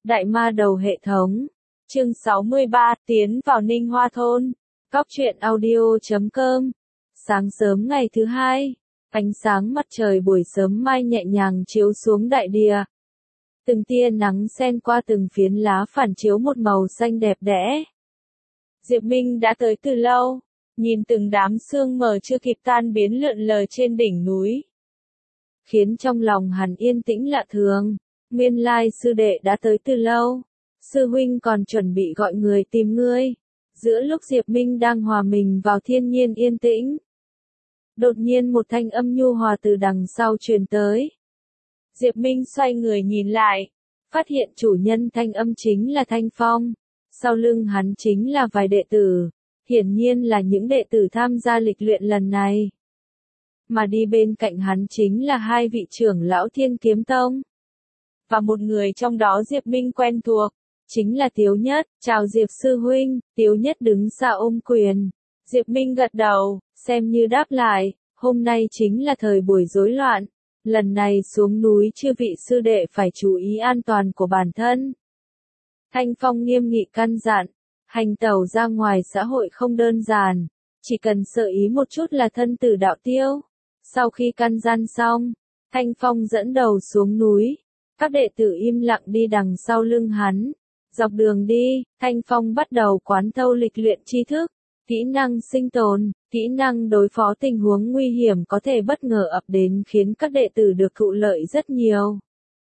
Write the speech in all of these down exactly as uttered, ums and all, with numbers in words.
Đại ma đầu hệ thống. Chương sáu mươi ba, tiến vào Ninh Hoa thôn. Cóc truyện audio chấm com. Sáng sớm ngày thứ hai, ánh sáng mặt trời buổi sớm mai nhẹ nhàng chiếu xuống đại địa. Từng tia nắng xen qua từng phiến lá phản chiếu một màu xanh đẹp đẽ. Diệp Minh đã tới từ lâu, nhìn từng đám sương mờ chưa kịp tan biến lượn lờ trên đỉnh núi, khiến trong lòng hắn yên tĩnh lạ thường. Nguyên lai sư đệ đã tới từ lâu, sư huynh còn chuẩn bị gọi người tìm ngươi. Giữa lúc Diệp Minh đang hòa mình vào thiên nhiên yên tĩnh, đột nhiên một thanh âm nhu hòa từ đằng sau truyền tới. Diệp Minh xoay người nhìn lại, phát hiện chủ nhân thanh âm chính là Thanh Phong, sau lưng hắn chính là vài đệ tử, hiển nhiên là những đệ tử tham gia lịch luyện lần này. Mà đi bên cạnh hắn chính là hai vị trưởng lão Thiên Kiếm Tông. Và một người trong đó Diệp Minh quen thuộc, chính là Tiếu Nhất. Chào Diệp sư huynh. Tiếu Nhất đứng xa ôm quyền. Diệp Minh gật đầu, xem như đáp lại, hôm nay chính là thời buổi rối loạn. Lần này xuống núi chư vị sư đệ phải chú ý an toàn của bản thân. Thanh Phong nghiêm nghị căn dặn, hành tẩu ra ngoài xã hội không đơn giản, chỉ cần sợ ý một chút là thân tử đạo tiêu. Sau khi căn dặn xong, Thanh Phong dẫn đầu xuống núi. Các đệ tử im lặng đi đằng sau lưng hắn. Dọc đường đi, Thanh Phong bắt đầu quán thâu lịch luyện tri thức, kỹ năng sinh tồn, kỹ năng đối phó tình huống nguy hiểm có thể bất ngờ ập đến khiến các đệ tử được thụ lợi rất nhiều.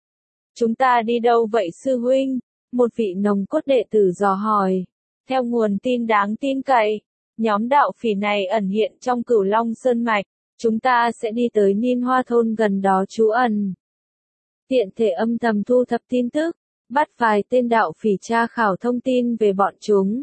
Chúng ta đi đâu vậy sư huynh? Một vị nòng cốt đệ tử dò hỏi. Theo nguồn tin đáng tin cậy, nhóm đạo phỉ này ẩn hiện trong Cửu Long Sơn Mạch, chúng ta sẽ đi tới Ninh Hoa thôn gần đó trú ẩn. Tiện thể âm thầm thu thập tin tức, bắt vài tên đạo phỉ tra khảo thông tin về bọn chúng.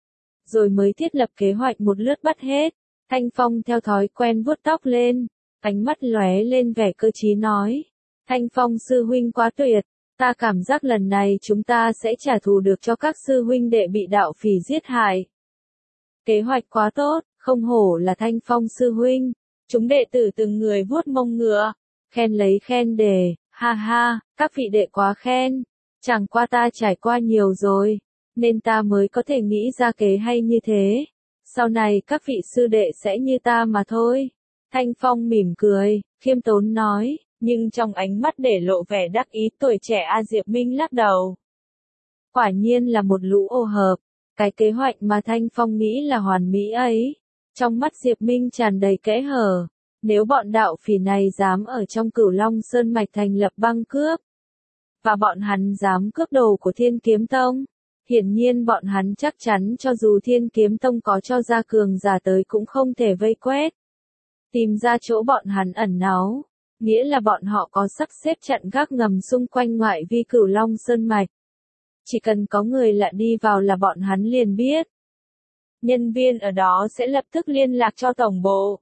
Rồi mới thiết lập kế hoạch một lướt bắt hết. Thanh Phong theo thói quen vuốt tóc lên, ánh mắt lóe lên vẻ cơ trí nói. Thanh Phong sư huynh quá tuyệt, ta cảm giác lần này chúng ta sẽ trả thù được cho các sư huynh đệ bị đạo phỉ giết hại. Kế hoạch quá tốt, không hổ là Thanh Phong sư huynh. Chúng đệ tử từng người vuốt mông ngựa, khen lấy khen để. Ha ha, các vị đệ quá khen, chẳng qua ta trải qua nhiều rồi, nên ta mới có thể nghĩ ra kế hay như thế. Sau này các vị sư đệ sẽ như ta mà thôi. Thanh Phong mỉm cười, khiêm tốn nói, nhưng trong ánh mắt để lộ vẻ đắc ý tuổi trẻ A Diệp Minh lắc đầu. Quả nhiên là một lũ ô hợp, cái kế hoạch mà Thanh Phong nghĩ là hoàn mỹ ấy. Trong mắt Diệp Minh tràn đầy kẽ hở. Nếu bọn đạo phỉ này dám ở trong Cửu Long Sơn Mạch thành lập băng cướp, và bọn hắn dám cướp đồ của Thiên Kiếm Tông, hiển nhiên bọn hắn chắc chắn cho dù Thiên Kiếm Tông có cho ra cường giả tới cũng không thể vây quét. Tìm ra chỗ bọn hắn ẩn náu, nghĩa là bọn họ có sắp xếp chặn gác ngầm xung quanh ngoại vi Cửu Long Sơn Mạch. Chỉ cần có người lạ đi vào là bọn hắn liền biết. Nhân viên ở đó sẽ lập tức liên lạc cho tổng bộ,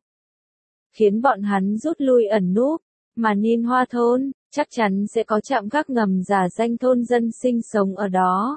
khiến bọn hắn rút lui ẩn núp, mà Ninh Hoa thôn, chắc chắn sẽ có trạm gác ngầm giả danh thôn dân sinh sống ở đó.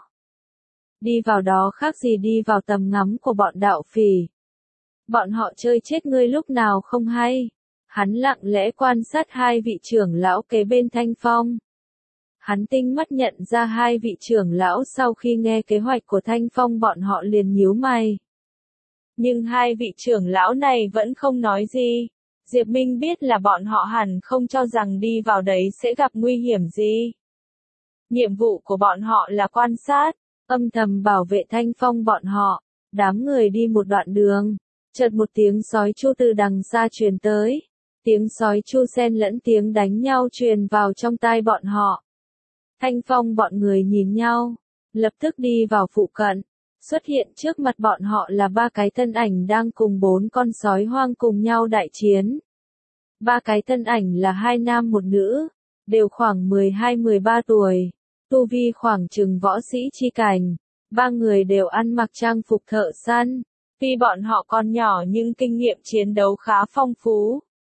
Đi vào đó khác gì đi vào tầm ngắm của bọn đạo phỉ. Bọn họ chơi chết ngươi lúc nào không hay. Hắn lặng lẽ quan sát hai vị trưởng lão kế bên Thanh Phong. Hắn tinh mắt nhận ra hai vị trưởng lão sau khi nghe kế hoạch của Thanh Phong bọn họ liền nhíu mày. Nhưng hai vị trưởng lão này vẫn không nói gì. Diệp Minh biết là bọn họ hẳn không cho rằng đi vào đấy sẽ gặp nguy hiểm gì. Nhiệm vụ của bọn họ là quan sát, âm thầm bảo vệ Thanh Phong bọn họ. Đám người đi một đoạn đường, chợt một tiếng sói chu từ đằng xa truyền tới. Tiếng sói chu xen lẫn tiếng đánh nhau truyền vào trong tai bọn họ. Thanh Phong bọn người nhìn nhau, lập tức đi vào phụ cận. Xuất hiện trước mặt bọn họ là ba cái thân ảnh đang cùng bốn con sói hoang cùng nhau đại chiến. Ba cái thân ảnh là hai nam một nữ, đều khoảng mười hai mười ba tuổi, tu vi khoảng chừng võ sĩ chi cảnh. Ba người đều ăn mặc trang phục thợ săn, tuy bọn họ còn nhỏ nhưng kinh nghiệm chiến đấu khá phong phú.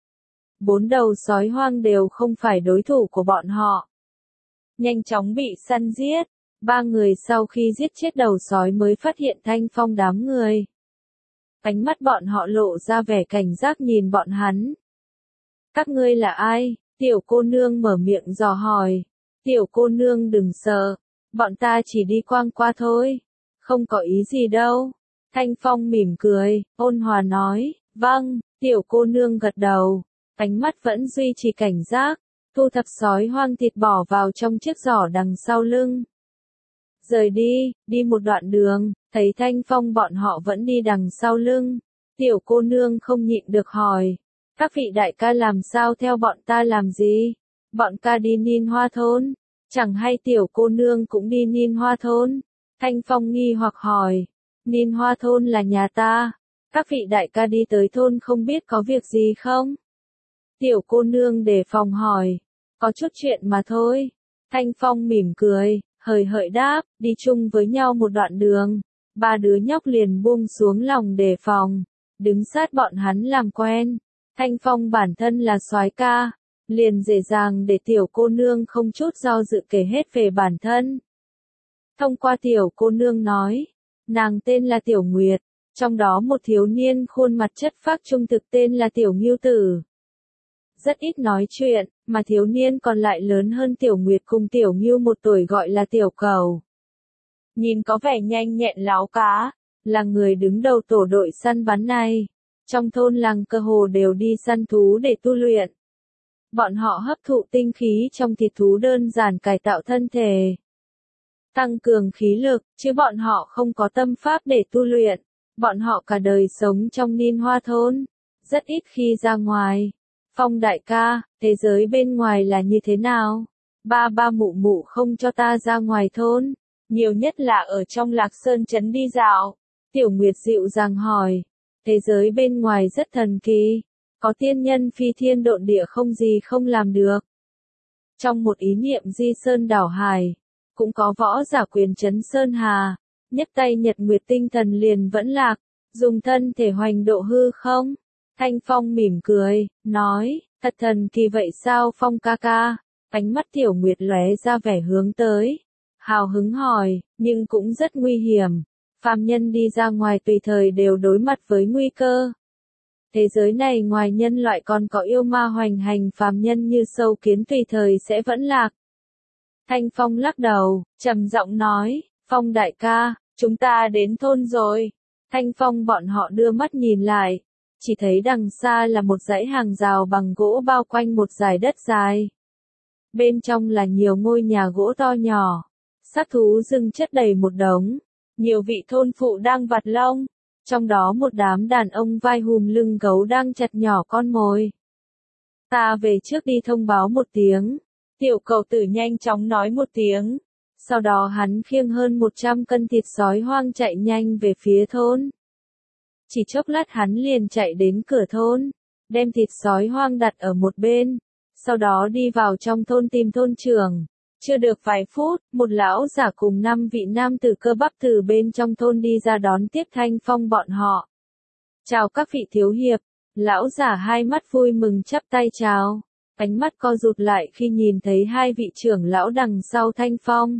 Bốn đầu sói hoang đều không phải đối thủ của bọn họ. Nhanh chóng bị săn giết. Ba người sau khi giết chết đầu sói mới phát hiện Thanh Phong đám người. Ánh mắt bọn họ lộ ra vẻ cảnh giác nhìn bọn hắn. Các ngươi là ai? Tiểu cô nương mở miệng dò hỏi. Tiểu cô nương đừng sợ. Bọn ta chỉ đi quang qua thôi. Không có ý gì đâu. Thanh Phong mỉm cười, ôn hòa nói, vâng, tiểu cô nương gật đầu. Ánh mắt vẫn duy trì cảnh giác, thu thập sói hoang thịt bỏ vào trong chiếc giỏ đằng sau lưng. Rời đi, đi một đoạn đường, thấy Thanh Phong bọn họ vẫn đi đằng sau lưng. Tiểu cô nương không nhịn được hỏi, các vị đại ca làm sao theo bọn ta làm gì? Bọn ca đi Ninh Hoa thôn, chẳng hay tiểu cô nương cũng đi Ninh Hoa thôn? Thanh Phong nghi hoặc hỏi, Ninh Hoa thôn là nhà ta, các vị đại ca đi tới thôn không biết có việc gì không? Tiểu cô nương đề phòng hỏi, có chút chuyện mà thôi. Thanh Phong mỉm cười, hời hợt đáp, đi chung với nhau một đoạn đường, ba đứa nhóc liền buông xuống lòng đề phòng, đứng sát bọn hắn làm quen. Thanh Phong bản thân là soái ca, liền dễ dàng để tiểu cô nương không chút do dự kể hết về bản thân. Thông qua tiểu cô nương nói, nàng tên là Tiểu Nguyệt, trong đó một thiếu niên khuôn mặt chất phác trung thực tên là Tiểu Ngưu Tử. Rất ít nói chuyện, mà thiếu niên còn lại lớn hơn Tiểu Nguyệt cùng Tiểu Ngưu một tuổi gọi là Tiểu Cầu. Nhìn có vẻ nhanh nhẹn láo cá, là người đứng đầu tổ đội săn bắn này. Trong thôn làng cơ hồ đều đi săn thú để tu luyện. Bọn họ hấp thụ tinh khí trong thịt thú đơn giản cải tạo thân thể, tăng cường khí lực, chứ bọn họ không có tâm pháp để tu luyện. Bọn họ cả đời sống trong Ninh Hoa thôn, rất ít khi ra ngoài. Phong đại ca, thế giới bên ngoài là như thế nào? Ba ba mụ mụ không cho ta ra ngoài thôn, nhiều nhất là ở trong Lạc Sơn trấn đi dạo. Tiểu Nguyệt dịu dàng hỏi, thế giới bên ngoài rất thần kỳ, có tiên nhân phi thiên độn địa không gì không làm được. Trong một ý niệm di sơn đảo hải, cũng có võ giả quyền trấn sơn hà, nhấc tay nhật nguyệt tinh thần liền vẫn lạc, dùng thân thể hoành độ hư không? Thanh Phong mỉm cười, nói, thật thần kỳ vậy sao Phong ca ca? Ánh mắt Tiểu Nguyệt lóe ra vẻ hướng tới, hào hứng hỏi, nhưng cũng rất nguy hiểm. Phàm nhân đi ra ngoài tùy thời đều đối mặt với nguy cơ. Thế giới này ngoài nhân loại còn có yêu ma hoành hành, phàm nhân như sâu kiến tùy thời sẽ vẫn lạc. Thanh Phong lắc đầu, trầm giọng nói, Phong đại ca, chúng ta đến thôn rồi. Thanh Phong bọn họ đưa mắt nhìn lại, chỉ thấy đằng xa là một dãy hàng rào bằng gỗ bao quanh một dải đất dài. Bên trong là nhiều ngôi nhà gỗ to nhỏ, xác thú rừng chất đầy một đống. Nhiều vị thôn phụ đang vặt lông, trong đó một đám đàn ông vai hùm lưng gấu đang chặt nhỏ con mồi. Ta về trước đi thông báo một tiếng. Tiểu Cầu Tử nhanh chóng nói một tiếng. Sau đó hắn khiêng hơn một trăm cân thịt sói hoang chạy nhanh về phía thôn. Chỉ chốc lát hắn liền chạy đến cửa thôn, đem thịt sói hoang đặt ở một bên, sau đó đi vào trong thôn tìm thôn trưởng. Chưa được vài phút, một lão giả cùng năm vị nam tử cơ bắp từ bên trong thôn đi ra đón tiếp Thanh Phong bọn họ. Chào các vị thiếu hiệp, lão giả hai mắt vui mừng chắp tay chào, ánh mắt co rụt lại khi nhìn thấy hai vị trưởng lão đằng sau Thanh Phong.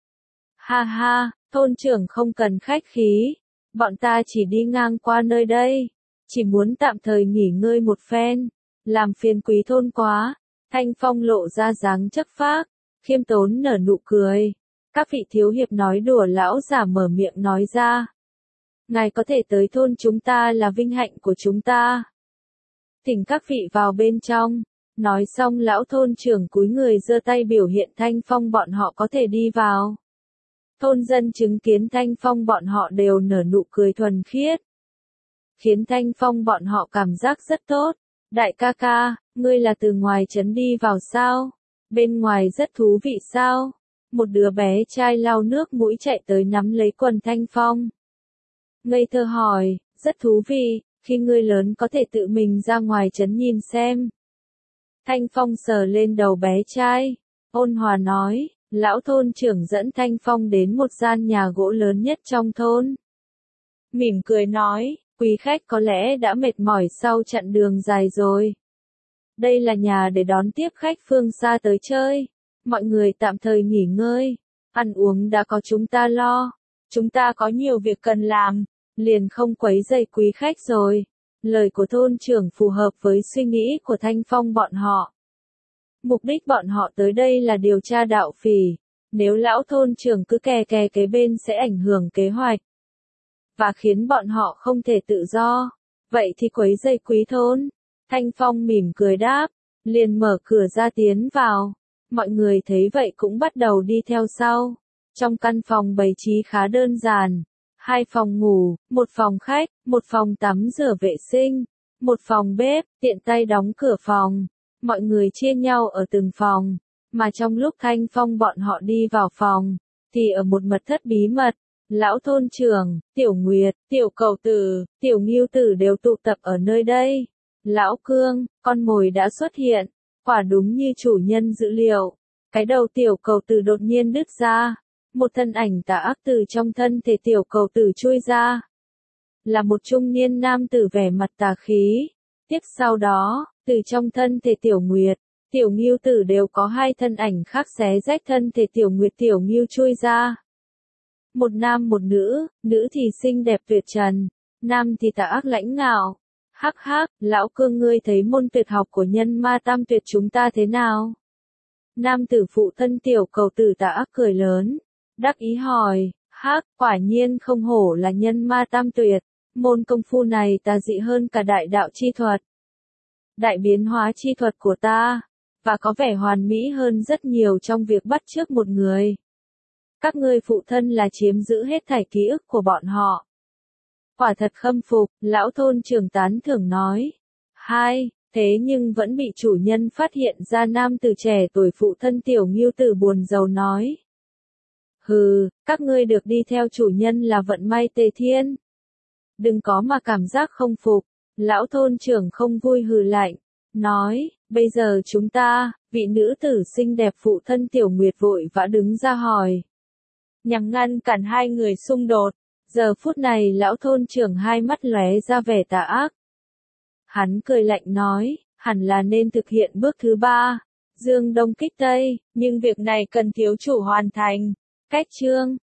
Ha ha, thôn trưởng không cần khách khí, bọn ta chỉ đi ngang qua nơi đây, chỉ muốn tạm thời nghỉ ngơi một phen, làm phiền quý thôn quá. Thanh Phong lộ ra dáng chất phác, khiêm tốn nở nụ cười. Các vị thiếu hiệp nói đùa, lão giả mở miệng nói ra. Ngài có thể tới thôn chúng ta là vinh hạnh của chúng ta. Thỉnh các vị vào bên trong. Nói xong lão thôn trưởng cúi người giơ tay biểu hiện Thanh Phong bọn họ có thể đi vào. Thôn dân chứng kiến Thanh Phong bọn họ đều nở nụ cười thuần khiết, khiến Thanh Phong bọn họ cảm giác rất tốt. Đại ca ca, ngươi là từ ngoài trấn đi vào sao? Bên ngoài rất thú vị sao? Một đứa bé trai lau nước mũi chạy tới nắm lấy quần Thanh Phong. Ngây thơ hỏi, rất thú vị, khi ngươi lớn có thể tự mình ra ngoài trấn nhìn xem. Thanh Phong sờ lên đầu bé trai, ôn hòa nói, lão thôn trưởng dẫn Thanh Phong đến một gian nhà gỗ lớn nhất trong thôn. Mỉm cười nói, quý khách có lẽ đã mệt mỏi sau chặng đường dài rồi. Đây là nhà để đón tiếp khách phương xa tới chơi. Mọi người tạm thời nghỉ ngơi, ăn uống đã có chúng ta lo. Chúng ta có nhiều việc cần làm, liền không quấy rầy quý khách rồi. Lời của thôn trưởng phù hợp với suy nghĩ của Thanh Phong bọn họ. Mục đích bọn họ tới đây là điều tra đạo phỉ, Nếu lão thôn trưởng cứ kè kè kế bên sẽ ảnh hưởng kế hoạch, và khiến bọn họ không thể tự do. Vậy thì quấy rầy quý thôn. Thanh Phong mỉm cười đáp, liền mở cửa ra tiến vào. Mọi người thấy vậy cũng bắt đầu đi theo sau. Trong căn phòng bày trí khá đơn giản. Hai phòng ngủ, một phòng khách, một phòng tắm rửa vệ sinh, một phòng bếp, tiện tay đóng cửa phòng. Mọi người chia nhau ở từng phòng. Mà trong lúc Thanh Phong bọn họ đi vào phòng, thì ở một mật thất bí mật, lão thôn trưởng, Tiểu Nguyệt, Tiểu Cầu Tử, Tiểu Ngưu Tử đều tụ tập ở nơi đây. Lão Cương, con mồi đã xuất hiện, quả đúng như chủ nhân dự liệu. Cái đầu Tiểu Cầu Tử đột nhiên đứt ra, một thân ảnh tà ác từ trong thân thể Tiểu Cầu Tử chui ra. Là một trung niên nam tử vẻ mặt tà khí. Tiếp sau đó, từ trong thân thể Tiểu Nguyệt, Tiểu Ngưu Tử đều có hai thân ảnh khác xé rách thân thể Tiểu Nguyệt Tiểu Ngưu chui ra. Một nam một nữ, nữ thì xinh đẹp tuyệt trần, nam thì tà ác lãnh ngạo. Hắc hắc, lão Cương ngươi thấy môn tuyệt học của nhân ma tam tuyệt chúng ta thế nào? Nam tử phụ thân Tiểu Cầu Tử tà ác cười lớn, đắc ý hỏi, hắc, quả nhiên không hổ là nhân ma tam tuyệt, môn công phu này tà dị hơn cả đại đạo chi thuật. Đại biến hóa chi thuật của ta, và có vẻ hoàn mỹ hơn rất nhiều trong việc bắt chước một người. Các ngươi phụ thân là chiếm giữ hết thảy ký ức của bọn họ. Quả thật khâm phục, lão thôn trưởng tán thưởng nói. Hai, thế nhưng vẫn bị chủ nhân phát hiện ra nam tử trẻ tuổi phụ thân Tiểu Ngưu Tử buồn rầu nói. Hừ, các ngươi được đi theo chủ nhân là vận may tề thiên. Đừng có mà cảm giác không phục, lão thôn trưởng không vui hừ lạnh, nói, bây giờ chúng ta, vị nữ tử xinh đẹp phụ thân Tiểu Nguyệt vội vã đứng ra hỏi. Nhằm ngăn cản hai người xung đột, giờ phút này lão thôn trưởng hai mắt lóe ra vẻ tà ác. Hắn cười lạnh nói, hẳn là nên thực hiện bước thứ ba, dương đông kích tây, nhưng việc này cần thiếu chủ hoàn thành. Cách chương